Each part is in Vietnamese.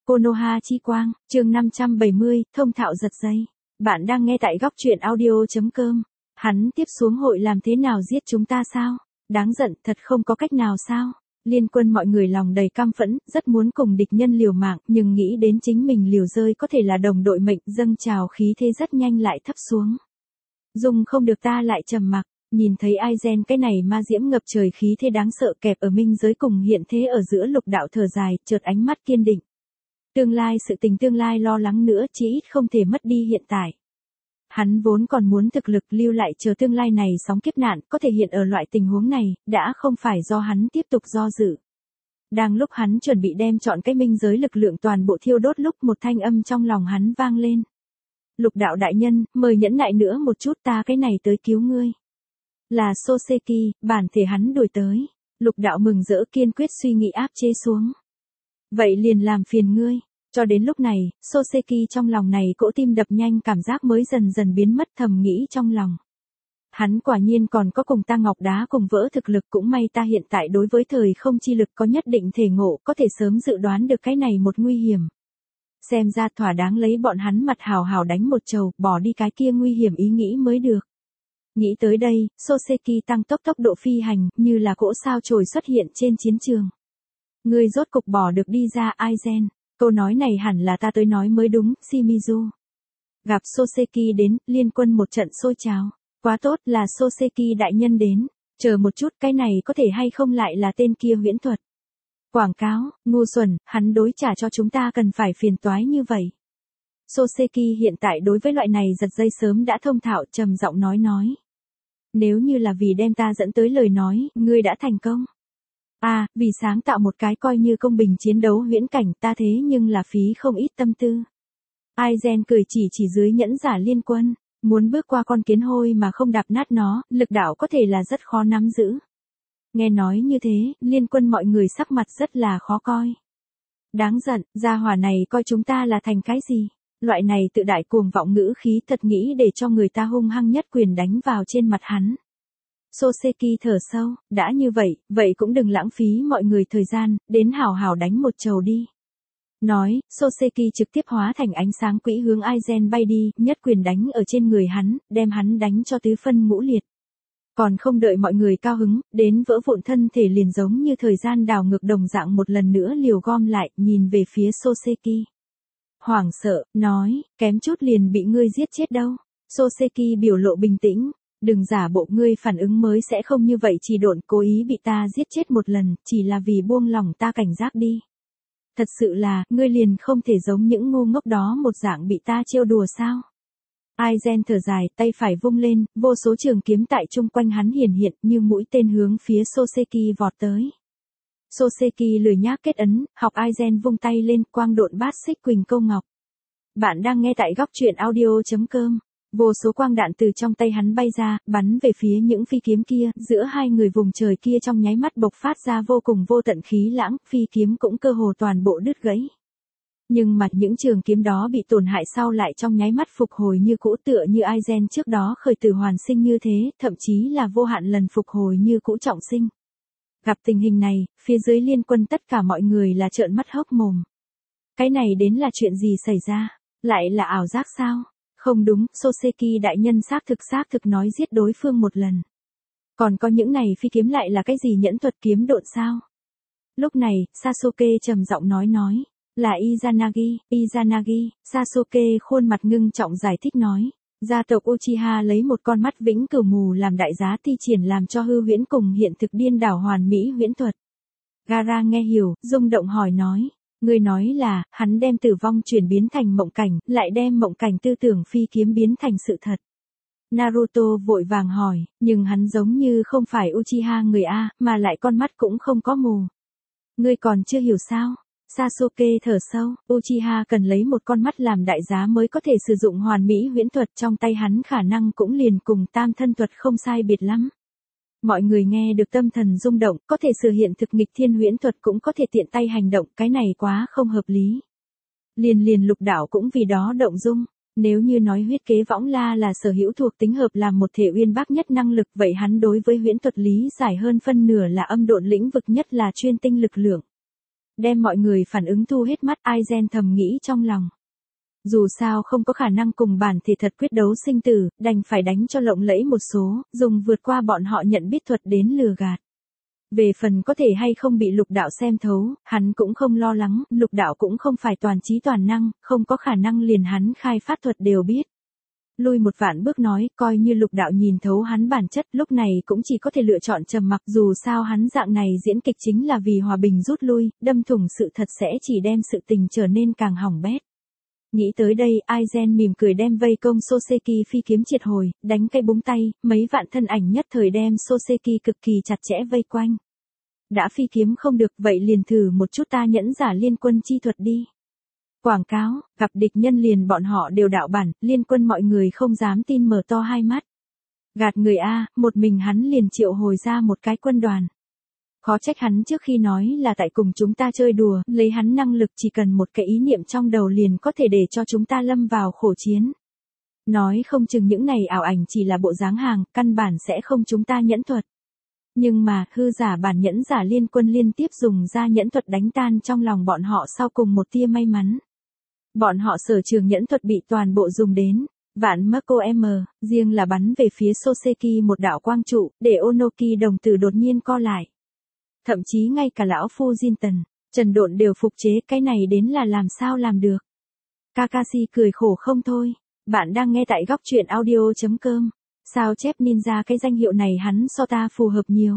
Konoha chi quang, chương 570, thông thạo giật dây. Bạn đang nghe tại góc truyện audio.com. Hắn tiếp xuống hội làm thế nào giết chúng ta sao? Đáng giận, thật không có cách nào sao? Liên Quân mọi người lòng đầy căm phẫn, rất muốn cùng địch nhân liều mạng, nhưng nghĩ đến chính mình liều rơi có thể là đồng đội mệnh, dâng trào khí thế rất nhanh lại thấp xuống. Dùng không được ta lại trầm mặc. Nhìn thấy Aizen cái này ma diễm ngập trời khí thế đáng sợ kẹp ở minh giới cùng hiện thế ở giữa lục đạo thở dài, chợt ánh mắt kiên định. Tương lai sự tình tương lai lo lắng nữa chí ít không thể mất đi hiện tại. Hắn vốn còn muốn thực lực lưu lại chờ tương lai này sóng kiếp nạn có thể hiện ở loại tình huống này, đã không phải do hắn tiếp tục do dự. Đang lúc hắn chuẩn bị đem chọn cái minh giới lực lượng toàn bộ thiêu đốt lúc một thanh âm trong lòng hắn vang lên. Lục đạo đại nhân, mời nhẫn nại nữa một chút ta cái này tới cứu ngươi. Là Soseki, bản thể hắn đuổi tới. Lục đạo mừng rỡ kiên quyết suy nghĩ áp chế xuống. Vậy liền làm phiền ngươi. Cho đến lúc này, Soseki trong lòng này cỗ tim đập nhanh cảm giác mới dần dần biến mất thầm nghĩ trong lòng. Hắn quả nhiên còn có cùng ta ngọc đá cùng vỡ thực lực cũng may ta hiện tại đối với thời không chi lực có nhất định thể ngộ có thể sớm dự đoán được cái này một nguy hiểm. Xem ra thỏa đáng lấy bọn hắn mặt hào hào đánh một trầu, bỏ đi cái kia nguy hiểm ý nghĩ mới được. Nghĩ tới đây, Soseki tăng tốc độ phi hành, như là cỗ sao chổi xuất hiện trên chiến trường. Ngươi rốt cục bỏ được đi ra Aizen. Câu nói này hẳn là ta tới nói mới đúng, Shimizu. Gặp Soseki đến, Liên Quân một trận sôi trào. Quá tốt là Soseki đại nhân đến. Chờ một chút, cái này có thể hay không lại là tên kia huyễn thuật. Quảng cáo, ngu xuẩn, hắn đối trả cho chúng ta cần phải phiền toái như vậy. Soseki hiện tại đối với loại này giật dây sớm đã thông thạo trầm giọng nói. Nếu như là vì đem ta dẫn tới lời nói, ngươi đã thành công. Vì sáng tạo một cái coi như công bình chiến đấu huyễn cảnh ta thế nhưng là phí không ít tâm tư. Aizen cười chỉ dưới nhẫn giả Liên Quân, muốn bước qua con kiến hôi mà không đạp nát nó, lực đạo có thể là rất khó nắm giữ. Nghe nói như thế, Liên Quân mọi người sắc mặt rất là khó coi. Đáng giận, gia hỏa này coi chúng ta là thành cái gì? Loại này tự đại cuồng vọng ngữ khí thật nghĩ để cho người ta hung hăng nhất quyền đánh vào trên mặt hắn. Soseki thở sâu, đã như vậy cũng đừng lãng phí mọi người thời gian, đến hào hào đánh một trầu đi. Nói, Soseki trực tiếp hóa thành ánh sáng quỹ hướng Aizen bay đi, nhất quyền đánh ở trên người hắn, đem hắn đánh cho tứ phân ngũ liệt. Còn không đợi mọi người cao hứng, đến vỡ vụn thân thể liền giống như thời gian đảo ngược đồng dạng một lần nữa liều gom lại, nhìn về phía Soseki. Hoảng sợ, nói, kém chút liền bị ngươi giết chết đâu. Soseki biểu lộ bình tĩnh, đừng giả bộ ngươi phản ứng mới sẽ không như vậy chỉ độn cố ý bị ta giết chết một lần, chỉ là vì buông lòng ta cảnh giác đi. Thật sự là, ngươi liền không thể giống những ngu ngốc đó một dạng bị ta trêu đùa sao? Aizen thở dài, tay phải vung lên, vô số trường kiếm tại chung quanh hắn hiển hiện như mũi tên hướng phía Soseki vọt tới. Soseki lười nhác kết ấn, học Aizen vung tay lên, quang độn bát xích quỳnh câu ngọc. Bạn đang nghe tại góc truyện audio.com. Vô số quang đạn từ trong tay hắn bay ra, bắn về phía những phi kiếm kia, giữa hai người vùng trời kia trong nháy mắt bộc phát ra vô cùng vô tận khí lãng, phi kiếm cũng cơ hồ toàn bộ đứt gãy. Nhưng mà những trường kiếm đó bị tổn hại sau lại trong nháy mắt phục hồi như cũ tựa như Aizen trước đó khởi tử hoàn sinh như thế, thậm chí là vô hạn lần phục hồi như cũ trọng sinh. Gặp tình hình này, phía dưới Liên Quân tất cả mọi người là trợn mắt hốc mồm. Cái này đến là chuyện gì xảy ra? Lại là ảo giác sao? Không đúng, Soseki đại nhân xác thực nói giết đối phương một lần. Còn có những này phi kiếm lại là cái gì nhẫn thuật kiếm độn sao? Lúc này, Sasuke trầm giọng nói. Là Izanagi, Sasuke khuôn mặt ngưng trọng giải thích nói. Gia tộc Uchiha lấy một con mắt vĩnh cửu mù làm đại giá thi triển làm cho hư huyễn cùng hiện thực điên đảo hoàn mỹ huyễn thuật. Gaara nghe hiểu, rung động hỏi nói. Ngươi nói là, hắn đem tử vong chuyển biến thành mộng cảnh, lại đem mộng cảnh tư tưởng phi kiếm biến thành sự thật. Naruto vội vàng hỏi, nhưng hắn giống như không phải Uchiha người A, mà lại con mắt cũng không có mù. Ngươi còn chưa hiểu sao? Sasuke thở sâu, Uchiha cần lấy một con mắt làm đại giá mới có thể sử dụng hoàn mỹ huyễn thuật trong tay hắn khả năng cũng liền cùng tam thân thuật không sai biệt lắm. Mọi người nghe được tâm thần rung động, có thể sử hiện thực nghịch thiên huyễn thuật cũng có thể tiện tay hành động, cái này quá không hợp lý. Liền lục đạo cũng vì đó động dung. Nếu như nói huyết kế võng la là sở hữu thuộc tính hợp làm một thể uyên bác nhất năng lực, vậy hắn đối với huyễn thuật lý giải hơn phân nửa là âm độn lĩnh vực nhất là chuyên tinh lực lượng. Đem mọi người phản ứng thu hết mắt, Aizen thầm nghĩ trong lòng. Dù sao không có khả năng cùng bản thể thật quyết đấu sinh tử, đành phải đánh cho lộng lẫy một số, dùng vượt qua bọn họ nhận biết thuật đến lừa gạt. Về phần có thể hay không bị lục đạo xem thấu, hắn cũng không lo lắng, lục đạo cũng không phải toàn trí toàn năng, không có khả năng liền hắn khai phát thuật đều biết. Lui một vạn bước nói, coi như lục đạo nhìn thấu hắn bản chất, lúc này cũng chỉ có thể lựa chọn trầm mặc, dù sao hắn dạng này diễn kịch chính là vì hòa bình rút lui, đâm thủng sự thật sẽ chỉ đem sự tình trở nên càng hỏng bét. Nghĩ tới đây, Aizen mỉm cười đem vây công Soseki phi kiếm triệt hồi, đánh cây búng tay, mấy vạn thân ảnh nhất thời đem Soseki cực kỳ chặt chẽ vây quanh. Đã phi kiếm không được, vậy liền thử một chút ta nhẫn giả liên quân chi thuật đi. Quảng cáo, gặp địch nhân liền bọn họ đều đạo bản, liên quân mọi người không dám tin mở to hai mắt. Gạt người A, một mình hắn liền triệu hồi ra một cái quân đoàn. Khó trách hắn trước khi nói là tại cùng chúng ta chơi đùa, lấy hắn năng lực chỉ cần một cái ý niệm trong đầu liền có thể để cho chúng ta lâm vào khổ chiến. Nói không chừng những này ảo ảnh chỉ là bộ dáng hàng, căn bản sẽ không chúng ta nhẫn thuật. Nhưng mà, hư giả bản nhẫn giả liên quân liên tiếp dùng ra nhẫn thuật đánh tan trong lòng bọn họ sau cùng một tia may mắn. Bọn họ sở trường nhẫn thuật bị toàn bộ dùng đến. Vạn Marco M, riêng là bắn về phía Soseki một đạo quang trụ, để Onoki đồng tử đột nhiên co lại. Thậm chí ngay cả lão Fujinton, Trần Độn đều phục chế, cái này đến là làm sao làm được. Kakashi cười khổ không thôi. Bạn đang nghe tại góc truyện audio.com. Sao chép ninja cái danh hiệu này hắn so ta phù hợp nhiều.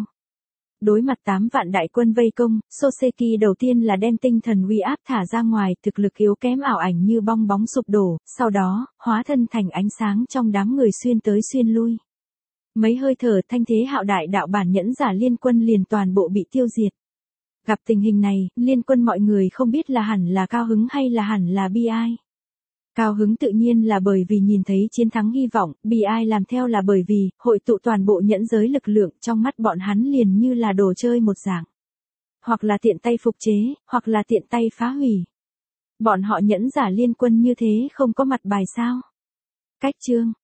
Đối mặt 8 vạn đại quân vây công, Soseki đầu tiên là đem tinh thần uy áp thả ra ngoài, thực lực yếu kém ảo ảnh như bong bóng sụp đổ, sau đó, hóa thân thành ánh sáng trong đám người xuyên tới xuyên lui. Mấy hơi thở thanh thế hạo đại đạo bản nhẫn giả liên quân liền toàn bộ bị tiêu diệt. Gặp tình hình này, liên quân mọi người không biết là hẳn là cao hứng hay là hẳn là bi ai. Cao hứng tự nhiên là bởi vì nhìn thấy chiến thắng hy vọng, bi ai làm theo là bởi vì, hội tụ toàn bộ nhẫn giới lực lượng trong mắt bọn hắn liền như là đồ chơi một dạng. Hoặc là tiện tay phục chế, hoặc là tiện tay phá hủy. Bọn họ nhẫn giả liên quân như thế không có mặt bài sao. Cách chương.